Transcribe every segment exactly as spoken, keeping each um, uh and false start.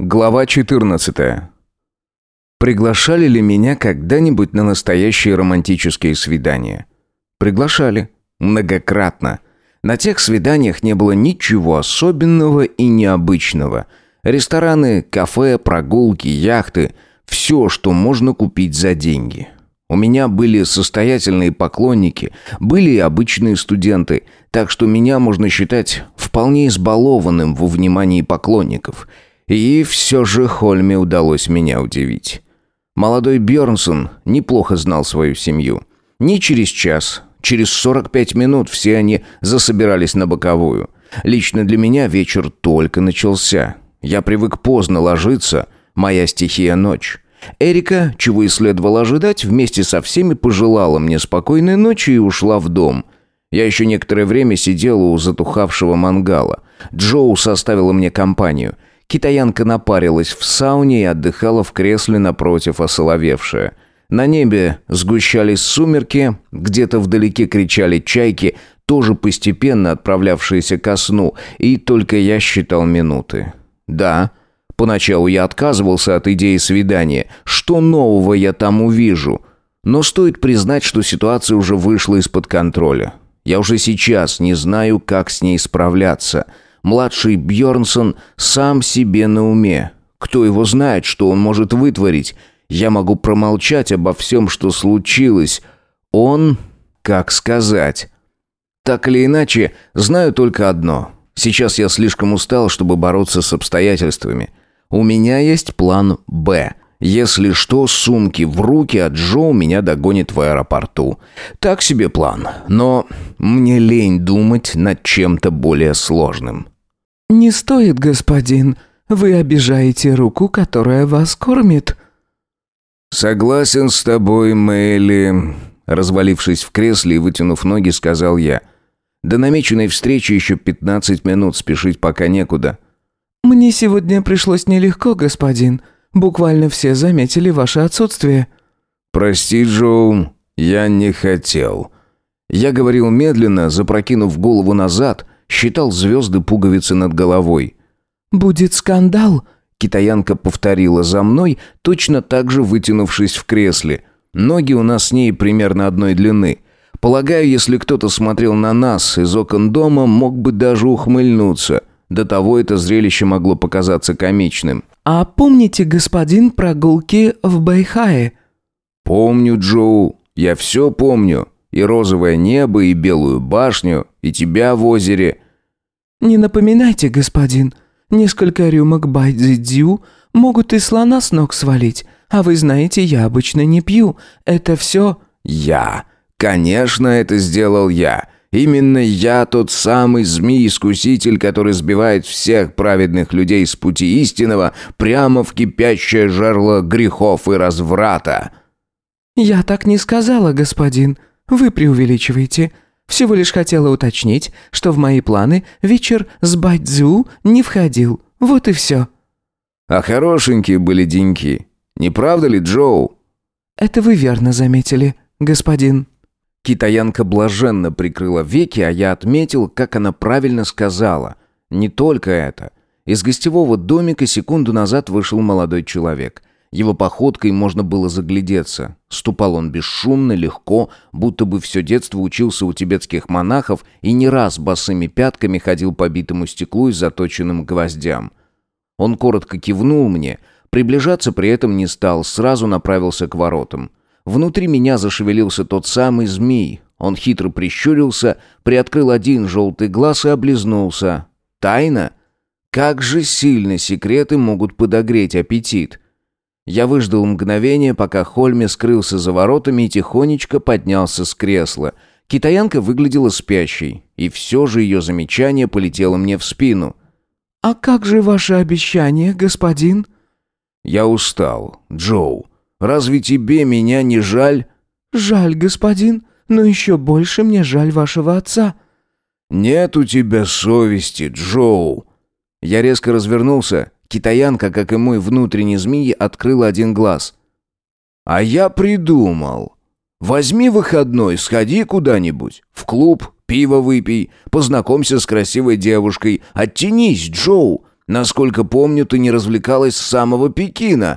Глава четырнадцатая. Приглашали ли меня когда-нибудь на настоящие романтические свидания? Приглашали. Многократно. На тех свиданиях не было ничего особенного и необычного. Рестораны, кафе, прогулки, яхты – все, что можно купить за деньги. У меня были состоятельные поклонники, были и обычные студенты, так что меня можно считать вполне избалованным во внимании поклонников. И все же Хольме удалось меня удивить. Молодой Бьернсон неплохо знал свою семью. Не через час, через сорок пять минут все они засобирались на боковую. Лично для меня вечер только начался. Я привык поздно ложиться, моя стихия ночь. Эрика, чего и следовало ожидать, вместе со всеми пожелала мне спокойной ночи и ушла в дом. Я еще некоторое время сидел у затухавшего мангала. Джоу составила мне компанию. Китаянка напарилась в сауне и отдыхала в кресле напротив, осоловевшая. На небе сгущались сумерки, где-то вдалеке кричали чайки, тоже постепенно отправлявшиеся ко сну, и только я считал минуты. Да, поначалу я отказывался от идеи свидания. Что нового я там увижу? Но стоит признать, что ситуация уже вышла из-под контроля. Я уже сейчас не знаю, как с ней справляться. Младший Бьернсон сам себе на уме. Кто его знает, что он может вытворить? Я могу промолчать обо всем, что случилось. Он, как сказать? Так или иначе, знаю только одно. Сейчас я слишком устал, чтобы бороться с обстоятельствами. У меня есть план «Б». Если что, сумки в руки, а Джо меня догонит в аэропорту. Так себе план, но мне лень думать над чем-то более сложным. «Не стоит, господин. Вы обижаете руку, которая вас кормит». «Согласен с тобой, Мэйли», — развалившись в кресле и вытянув ноги, сказал я. «До намеченной встречи еще пятнадцать минут, спешить пока некуда». «Мне сегодня пришлось нелегко, господин. Буквально все заметили ваше отсутствие». «Прости, Джоу, я не хотел». Я говорил медленно, запрокинув голову назад, считал звезды пуговицы над головой. «Будет скандал», — китаянка повторила за мной, точно так же вытянувшись в кресле. Ноги у нас с ней примерно одной длины. Полагаю, если кто-то смотрел на нас из окон дома, мог бы даже ухмыльнуться. До того это зрелище могло показаться комичным. «А помните, господин, прогулки в Бэйхае?» «Помню, Джоу, я все помню. И розовое небо, и белую башню, и тебя в озере». «Не напоминайте, господин. Несколько рюмок байдзи-дзю могут и слона с ног свалить. А вы знаете, я обычно не пью. Это все...» «Я. Конечно, это сделал я. Именно я тот самый змей-искуситель, который сбивает всех праведных людей с пути истинного прямо в кипящее жерло грехов и разврата». «Я так не сказала, господин. Вы преувеличиваете. Всего лишь хотела уточнить, что в мои планы вечер с байдзю не входил. Вот и все». «А хорошенькие были деньки. Не правда ли, Джоу?» «Это вы верно заметили, господин». Китаянка блаженно прикрыла веки, а я отметил, как она правильно сказала. Не только это. Из гостевого домика секунду назад вышел молодой человек. Его походкой можно было заглядеться. Ступал он бесшумно, легко, будто бы все детство учился у тибетских монахов и не раз босыми пятками ходил по битому стеклу и заточенным гвоздям. Он коротко кивнул мне, приближаться при этом не стал, сразу направился к воротам. Внутри меня зашевелился тот самый змей. Он хитро прищурился, приоткрыл один желтый глаз и облизнулся. Тайна? Как же сильно секреты могут подогреть аппетит. Я выждал мгновение, пока Хольме скрылся за воротами и тихонечко поднялся с кресла. Китаянка выглядела спящей, и все же ее замечание полетело мне в спину. «А как же ваше обещание, господин?» «Я устал, Джоу. Разве тебе меня не жаль?» «Жаль, господин, но еще больше мне жаль вашего отца». «Нет у тебя совести, Джоу». Я резко развернулся. Китаянка, как и мой внутренний змей, открыла один глаз. «А я придумал. Возьми выходной, сходи куда-нибудь. В клуб, пиво выпей, познакомься с красивой девушкой. Оттянись, Джоу. Насколько помню, ты не развлекалась с самого Пекина».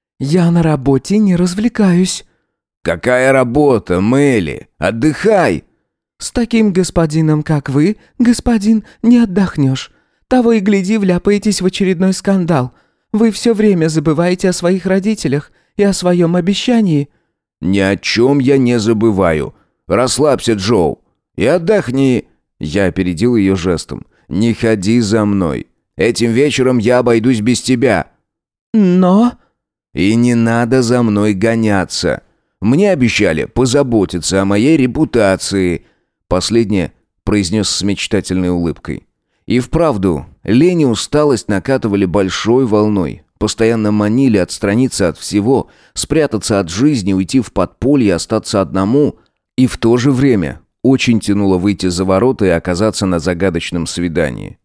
«Я на работе не развлекаюсь». «Какая работа, Мелли? Отдыхай!» «С таким господином, как вы, господин, не отдохнешь. Того и гляди, вляпаетесь в очередной скандал. Вы все время забываете о своих родителях и о своем обещании». «Ни о чем я не забываю. Расслабься, Джоу, и отдохни». Я опередил ее жестом. «Не ходи за мной. Этим вечером я обойдусь без тебя». «Но...» «И не надо за мной гоняться. Мне обещали позаботиться о моей репутации». Последнее произнес с мечтательной улыбкой. И вправду, лень и усталость накатывали большой волной. Постоянно манили отстраниться от всего, спрятаться от жизни, уйти в подполье, остаться одному. И в то же время очень тянуло выйти за ворота и оказаться на загадочном свидании.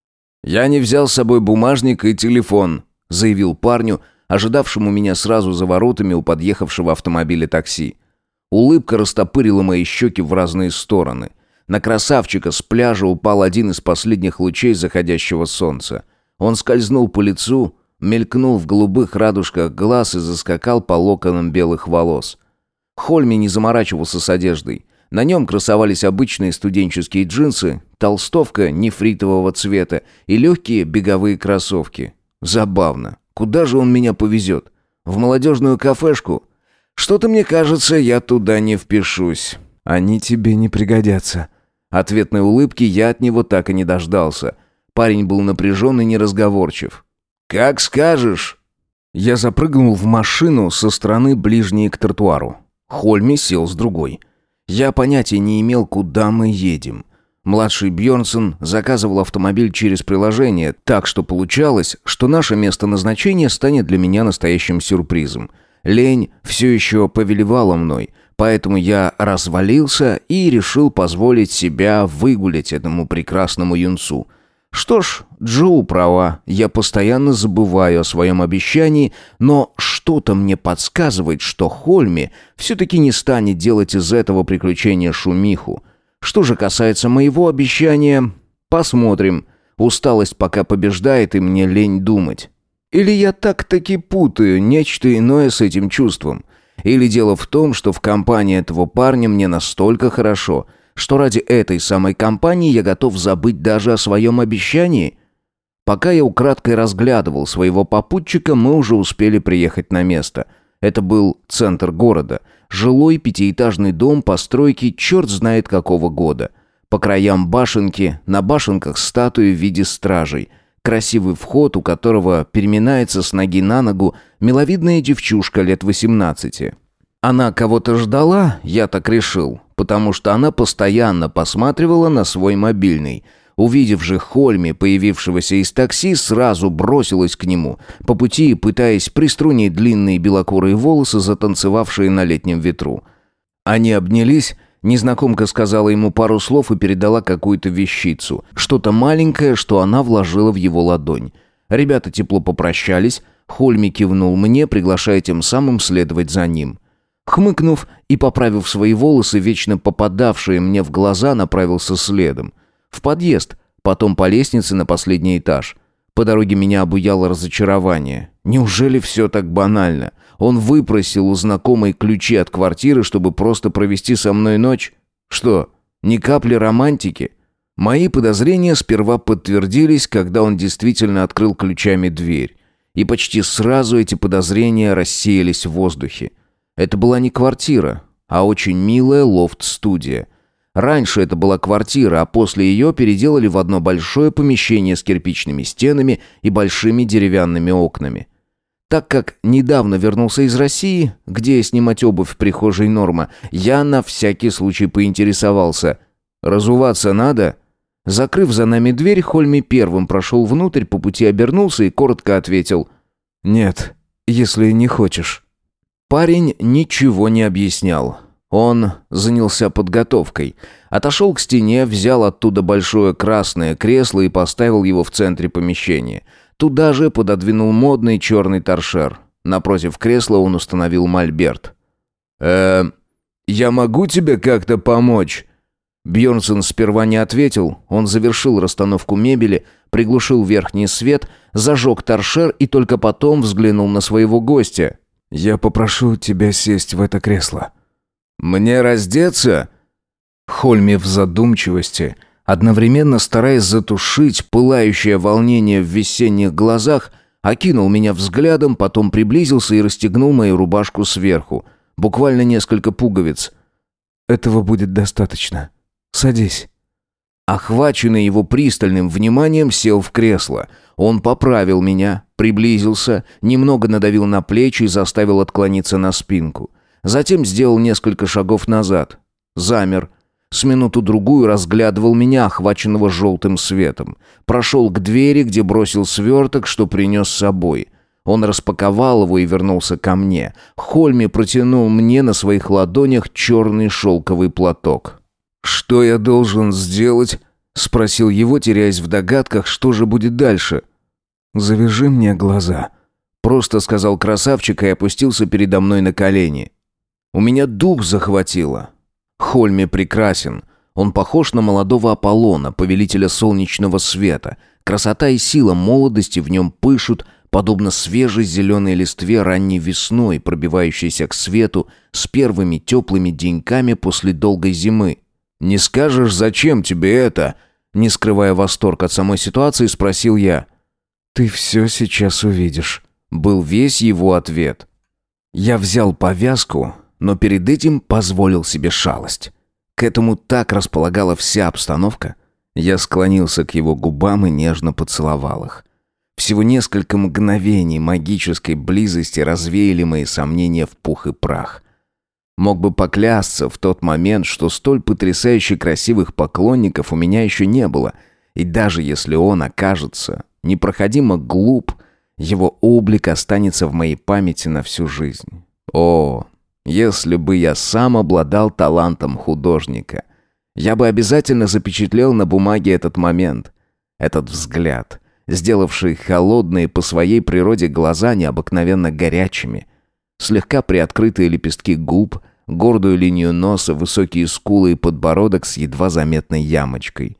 «Я не взял с собой бумажник и телефон», заявил парню, ожидавшему меня сразу за воротами у подъехавшего автомобиля такси. Улыбка растопырила мои щеки в разные стороны. На красавчика с пляжа упал один из последних лучей заходящего солнца. Он скользнул по лицу, мелькнул в голубых радужках глаз и заскакал по локонам белых волос. Хольми не заморачивался с одеждой. На нем красовались обычные студенческие джинсы, толстовка нефритового цвета и легкие беговые кроссовки. Забавно. Куда же он меня повезет? В молодежную кафешку? Что-то мне кажется, я туда не впишусь. Они тебе не пригодятся. Ответной улыбки я от него так и не дождался. Парень был напряжен и неразговорчив. «Как скажешь». Я запрыгнул в машину со стороны ближней к тротуару. Хольми сел с другой. Я понятия не имел, куда мы едем. Младший Бьернсон заказывал автомобиль через приложение, так что получалось, что наше место назначения станет для меня настоящим сюрпризом. Лень все еще повелевала мной, поэтому я развалился и решил позволить себя выгулять этому прекрасному юнцу. Что ж, Джоу права, я постоянно забываю о своем обещании, но что-то мне подсказывает, что Хольми все-таки не станет делать из этого приключения шумиху. Что же касается моего обещания, посмотрим. Усталость пока побеждает, и мне лень думать. Или я так-таки путаю нечто иное с этим чувством. Или дело в том, что в компании этого парня мне настолько хорошо, что ради этой самой компании я готов забыть даже о своем обещании. Пока я украдкой разглядывал своего попутчика, мы уже успели приехать на место. Это был центр города. Жилой пятиэтажный дом постройки черт знает какого года. По краям башенки, на башенках статуи в виде стражей. Красивый вход, у которого переминается с ноги на ногу миловидная девчушка лет восемнадцати. Она кого-то ждала, я так решил, потому что она постоянно посматривала на свой мобильный. Увидев же Хольми, появившегося из такси, сразу бросилась к нему, по пути пытаясь приструнить длинные белокурые волосы, затанцевавшие на летнем ветру. Они обнялись, незнакомка сказала ему пару слов и передала какую-то вещицу, что-то маленькое, что она вложила в его ладонь. Ребята тепло попрощались, Хольми кивнул мне, приглашая тем самым следовать за ним. Хмыкнув и поправив свои волосы, вечно попадавшие мне в глаза, направился следом. В подъезд, потом по лестнице на последний этаж. По дороге меня обуяло разочарование. Неужели все так банально? Он выпросил у знакомой ключи от квартиры, чтобы просто провести со мной ночь? Что, ни капли романтики? Мои подозрения сперва подтвердились, когда он действительно открыл ключами дверь. И почти сразу эти подозрения рассеялись в воздухе. Это была не квартира, а очень милая лофт-студия. Раньше это была квартира, а после ее переделали в одно большое помещение с кирпичными стенами и большими деревянными окнами. Так как недавно вернулся из России, где снимать обувь в прихожей норма, я на всякий случай поинтересовался: «Разуваться надо?» Закрыв за нами дверь, Хольми первым прошел внутрь, по пути обернулся и коротко ответил: «Нет, если не хочешь». Парень ничего не объяснял. Он занялся подготовкой. Отошел к стене, взял оттуда большое красное кресло и поставил его в центре помещения. Туда же пододвинул модный черный торшер. Напротив кресла он установил мольберт. «Э, я могу тебе как-то помочь?» Бьернсон сперва не ответил. Он завершил расстановку мебели, приглушил верхний свет, зажег торшер и только потом взглянул на своего гостя. «Я попрошу тебя сесть в это кресло». «Мне раздеться?» Хольми в задумчивости, одновременно стараясь затушить пылающее волнение в весенних глазах, окинул меня взглядом, потом приблизился и расстегнул мою рубашку сверху. Буквально несколько пуговиц. «Этого будет достаточно. Садись». Охваченный его пристальным вниманием, сел в кресло. Он поправил меня, приблизился, немного надавил на плечи и заставил отклониться на спинку. Затем сделал несколько шагов назад. Замер. С минуту-другую разглядывал меня, охваченного желтым светом. Прошел к двери, где бросил сверток, что принес с собой. Он распаковал его и вернулся ко мне. Хольми протянул мне на своих ладонях черный шелковый платок. «Что я должен сделать?» — спросил его, теряясь в догадках, что же будет дальше. «Завяжи мне глаза», — просто сказал красавчик и опустился передо мной на колени. У меня дух захватило. Хольми прекрасен. Он похож на молодого Аполлона, повелителя солнечного света. Красота и сила молодости в нем пышут, подобно свежей зеленой листве ранней весной, пробивающейся к свету с первыми теплыми деньками после долгой зимы. «Не скажешь, зачем тебе это?» Не скрывая восторг от самой ситуации, спросил я. «Ты все сейчас увидишь», — был весь его ответ. Я взял повязку, но перед этим позволил себе шалость. К этому так располагала вся обстановка. Я склонился к его губам и нежно поцеловал их. Всего несколько мгновений магической близости развеяли мои сомнения в пух и прах. Мог бы поклясться в тот момент, что столь потрясающе красивых поклонников у меня еще не было, и даже если он окажется непроходимо глуп, его облик останется в моей памяти на всю жизнь. О, если бы я сам обладал талантом художника, я бы обязательно запечатлел на бумаге этот момент, этот взгляд, сделавший холодные по своей природе глаза необыкновенно горячими, слегка приоткрытые лепестки губ, гордую линию носа, высокие скулы и подбородок с едва заметной ямочкой.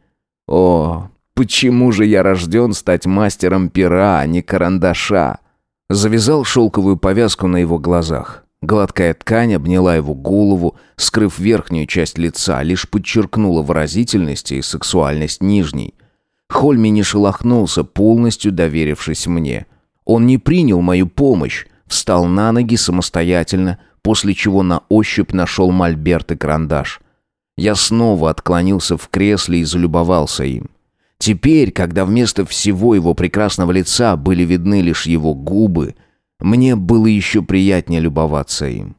О, почему же я рожден стать мастером пера, а не карандаша? Завязал шелковую повязку на его глазах. Гладкая ткань обняла его голову, скрыв верхнюю часть лица, лишь подчеркнула выразительность и сексуальность нижней. Хольми не шелохнулся, полностью доверившись мне. Он не принял мою помощь, встал на ноги самостоятельно, после чего на ощупь нашел мольберт и карандаш. Я снова отклонился в кресле и залюбовался им. Теперь, когда вместо всего его прекрасного лица были видны лишь его губы, мне было еще приятнее любоваться им.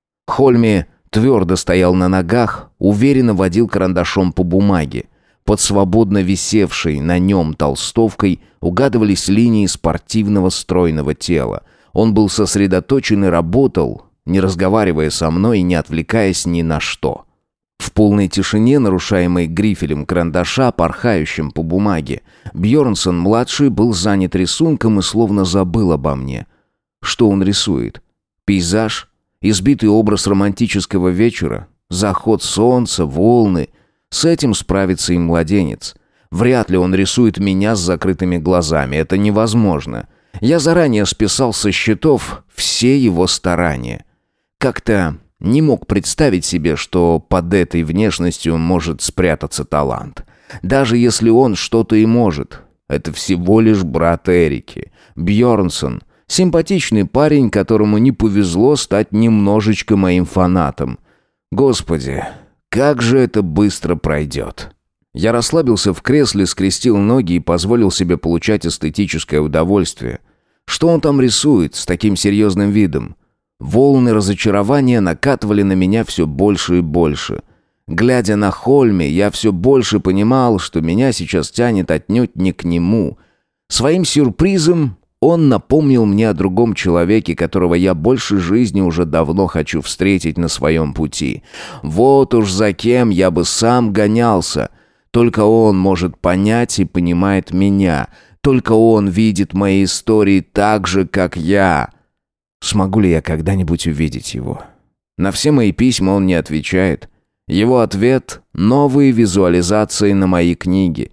Хольми твердо стоял на ногах, уверенно водил карандашом по бумаге. Под свободно висевшей на нем толстовкой угадывались линии спортивного стройного тела. Он был сосредоточен и работал, не разговаривая со мной и не отвлекаясь ни на что. В полной тишине, нарушаемой грифелем карандаша, порхающим по бумаге, Бьернсон-младший был занят рисунком и словно забыл обо мне. Что он рисует? Пейзаж? Избитый образ романтического вечера? Заход солнца? Волны? С этим справится и младенец. Вряд ли он рисует меня с закрытыми глазами. Это невозможно. Я заранее списал со счетов все его старания. Как-то не мог представить себе, что под этой внешностью может спрятаться талант. Даже если он что-то и может. Это всего лишь брат Эрики. Бьернсон — симпатичный парень, которому не повезло стать немножечко моим фанатом. Господи, как же это быстро пройдет. Я расслабился в кресле, скрестил ноги и позволил себе получать эстетическое удовольствие. Что он там рисует с таким серьезным видом? Волны разочарования накатывали на меня все больше и больше. Глядя на Хольми, я все больше понимал, что меня сейчас тянет отнюдь не к нему. Своим сюрпризом он напомнил мне о другом человеке, которого я больше жизни уже давно хочу встретить на своем пути. Вот уж за кем я бы сам гонялся. Только он может понять и понимает меня. Только он видит мои истории так же, как я. Смогу ли я когда-нибудь увидеть его? На все мои письма он не отвечает. Его ответ — новые визуализации на мои книги.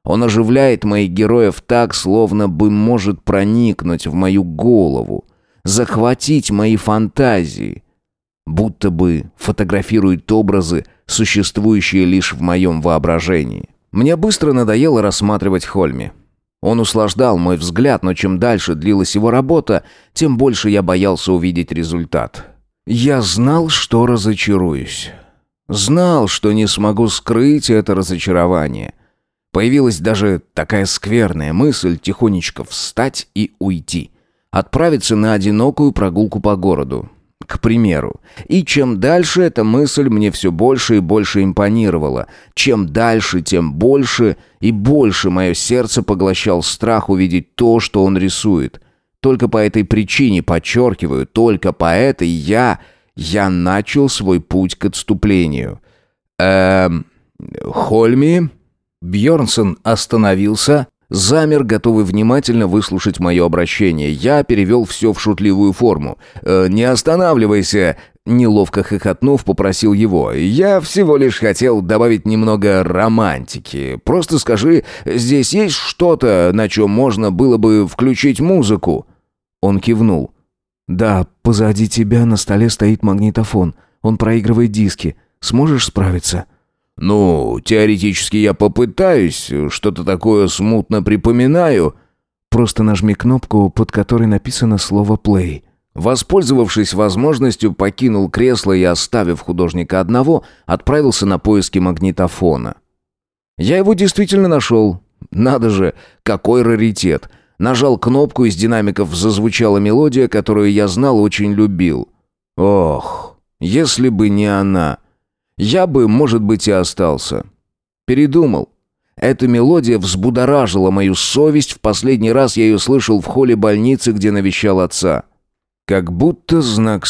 Он оживляет моих героев так, словно бы может проникнуть в мою голову, захватить мои фантазии, будто бы фотографирует образы, существующие лишь в моем воображении. Мне быстро надоело рассматривать Хольми. Он услаждал мой взгляд, но чем дальше длилась его работа, тем больше я боялся увидеть результат. Я знал, что разочаруюсь. Знал, что не смогу скрыть это разочарование. Появилась даже такая скверная мысль тихонечко встать и уйти. Отправиться на одинокую прогулку по городу, к примеру. И чем дальше эта мысль мне все больше и больше импонировала. Чем дальше, тем больше и больше мое сердце поглощал страх увидеть то, что он рисует. Только по этой причине, подчеркиваю, только по этой я... Я начал свой путь к отступлению. Эм... Хольми... Бьернсон остановился, замер, готовый внимательно выслушать мое обращение. Я перевел все в шутливую форму. «Э, «Не останавливайся», — неловко хохотнув, попросил его. «Я всего лишь хотел добавить немного романтики. Просто скажи, здесь есть что-то, на чем можно было бы включить музыку?» Он кивнул. «Да, позади тебя на столе стоит магнитофон. Он проигрывает диски. Сможешь справиться?» «Ну, теоретически я попытаюсь. Что-то такое смутно припоминаю». «Просто нажми кнопку, под которой написано слово «плей». Воспользовавшись возможностью, покинул кресло и, оставив художника одного, отправился на поиски магнитофона. Я его действительно нашел. Надо же, какой раритет. Нажал кнопку, из динамиков зазвучала мелодия, которую я знал, очень любил. Ох, если бы не она, я бы, может быть, и остался. Передумал. Эта мелодия взбудоражила мою совесть. В последний раз я ее слышал в холле больницы, где навещал отца. Как будто знак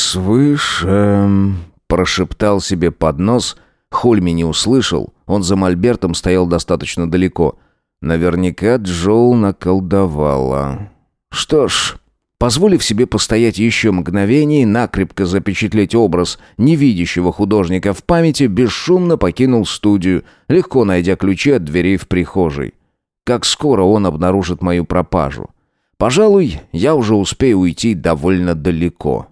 свыше, прошептал себе под нос. Хольми не услышал. Он за мольбертом стоял достаточно далеко. Наверняка Джоул наколдовала. Что ж, позволив себе постоять еще мгновение и накрепко запечатлеть образ невидящего художника в памяти, бесшумно покинул студию, легко найдя ключи от дверей в прихожей. Как скоро он обнаружит мою пропажу? Пожалуй, я уже успею уйти довольно далеко.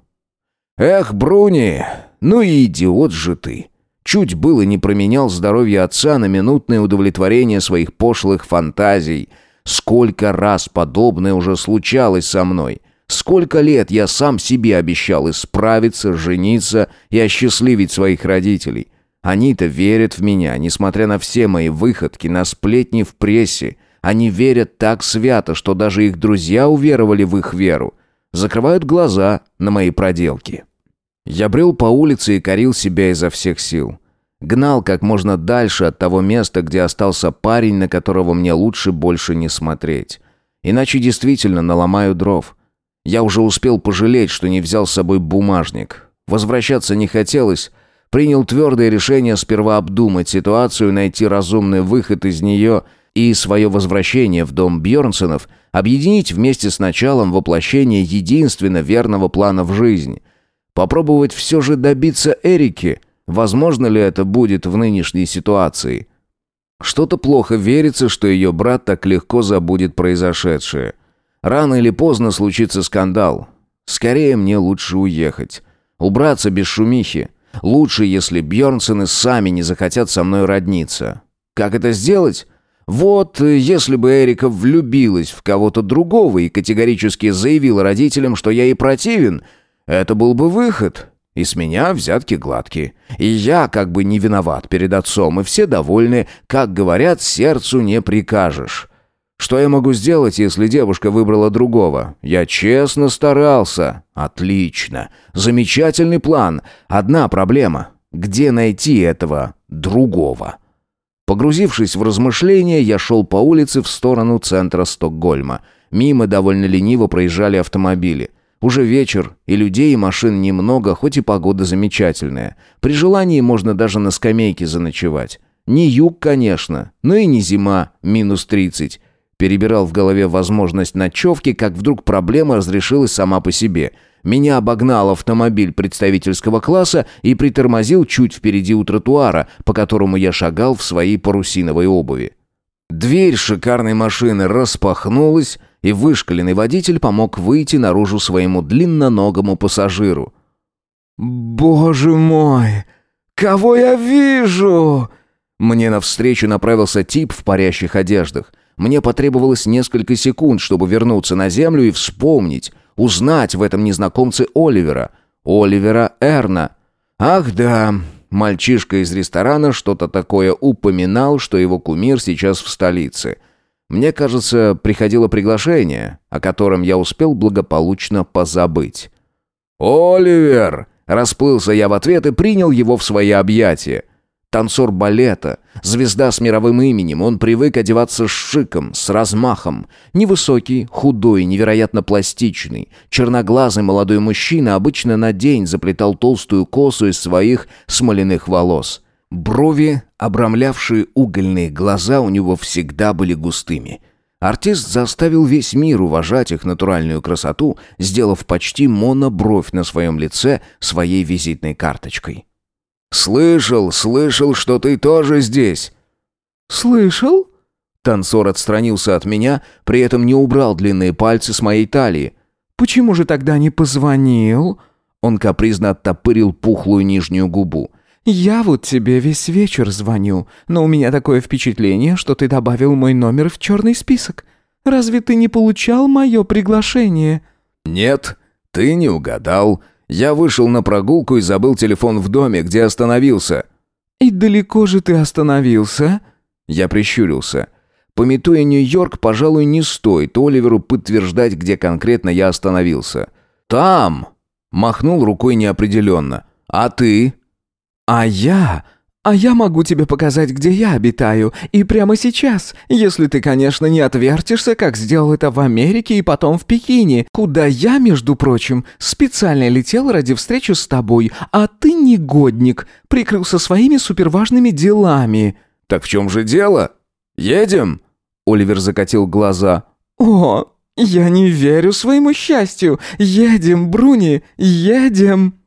Эх, Бруни, ну и идиот же ты. Чуть было не променял здоровье отца на минутное удовлетворение своих пошлых фантазий. Сколько раз подобное уже случалось со мной. Сколько лет я сам себе обещал исправиться, жениться и осчастливить своих родителей. Они-то верят в меня, несмотря на все мои выходки, на сплетни в прессе. Они верят так свято, что даже их друзья уверовали в их веру. Закрывают глаза на мои проделки. Я брел по улице и корил себя изо всех сил. Гнал как можно дальше от того места, где остался парень, на которого мне лучше больше не смотреть. Иначе действительно наломаю дров. Я уже успел пожалеть, что не взял с собой бумажник. Возвращаться не хотелось. Принял твердое решение сперва обдумать ситуацию, найти разумный выход из нее и свое возвращение в дом Бьернсонов объединить вместе с началом воплощения единственно верного плана в жизнь. Попробовать все же добиться Эрики. Возможно ли это будет в нынешней ситуации? Что-то плохо верится, что ее брат так легко забудет произошедшее. Рано или поздно случится скандал. Скорее мне лучше уехать. Убраться без шумихи. Лучше, если Бьернсоны сами не захотят со мной родниться. Как это сделать? Вот, если бы Эрика влюбилась в кого-то другого и категорически заявила родителям, что я ей противен, это был бы выход. И с меня взятки гладкие. И я как бы не виноват перед отцом, и все довольны, как говорят, сердцу не прикажешь. Что я могу сделать, если девушка выбрала другого? Я честно старался. Отлично. Замечательный план. Одна проблема. Где найти этого другого? Погрузившись в размышления, я шел по улице в сторону центра Стокгольма. Мимо довольно лениво проезжали автомобили. Уже вечер, и людей и машин немного, хоть и погода замечательная. При желании можно даже на скамейке заночевать. Не юг, конечно, но и не зима, минус тридцать. Перебирал в голове возможность ночевки, как вдруг проблема разрешилась сама по себе. Меня обогнал автомобиль представительского класса и притормозил чуть впереди у тротуара, по которому я шагал в своей парусиновой обуви. Дверь шикарной машины распахнулась, и вышкаленный водитель помог выйти наружу своему длинноногому пассажиру. «Боже мой! Кого я вижу?» Мне навстречу направился тип в парящих одеждах. Мне потребовалось несколько секунд, чтобы вернуться на землю и вспомнить, узнать в этом незнакомце Оливера. Оливера Эрна. Ах да, мальчишка из ресторана что-то такое упоминал, что его кумир сейчас в столице. Мне кажется, приходило приглашение, о котором я успел благополучно позабыть. «Оливер!» – расплылся я в ответ и принял его в свои объятия. Танцор балета, звезда с мировым именем, он привык одеваться с шиком, с размахом. Невысокий, худой, невероятно пластичный, черноглазый молодой мужчина обычно на день заплетал толстую косу из своих смоляных волос. Брови, обрамлявшие угольные глаза, у него всегда были густыми. Артист заставил весь мир уважать их натуральную красоту, сделав почти монобровь на своем лице своей визитной карточкой. «Слышал, слышал, что ты тоже здесь». «Слышал?» Танцор отстранился от меня, при этом не убрал длинные пальцы с моей талии. «Почему же тогда не позвонил?» Он капризно оттопырил пухлую нижнюю губу. «Я вот тебе весь вечер звоню, но у меня такое впечатление, что ты добавил мой номер в черный список. Разве ты не получал мое приглашение?» «Нет, ты не угадал. Я вышел на прогулку и забыл телефон в доме, где остановился». «И далеко же ты остановился?» Я прищурился. Памятуя Нью-Йорк, пожалуй, не стоит Оливеру подтверждать, где конкретно я остановился. «Там!» — махнул рукой неопределенно. «А ты?» «А я... А я могу тебе показать, где я обитаю, и прямо сейчас, если ты, конечно, не отвертишься, как сделал это в Америке и потом в Пекине, куда я, между прочим, специально летел ради встречи с тобой, а ты, негодник, прикрылся своими суперважными делами». «Так в чем же дело? Едем?» Оливер закатил глаза. «О, я не верю своему счастью. Едем, Бруни, едем».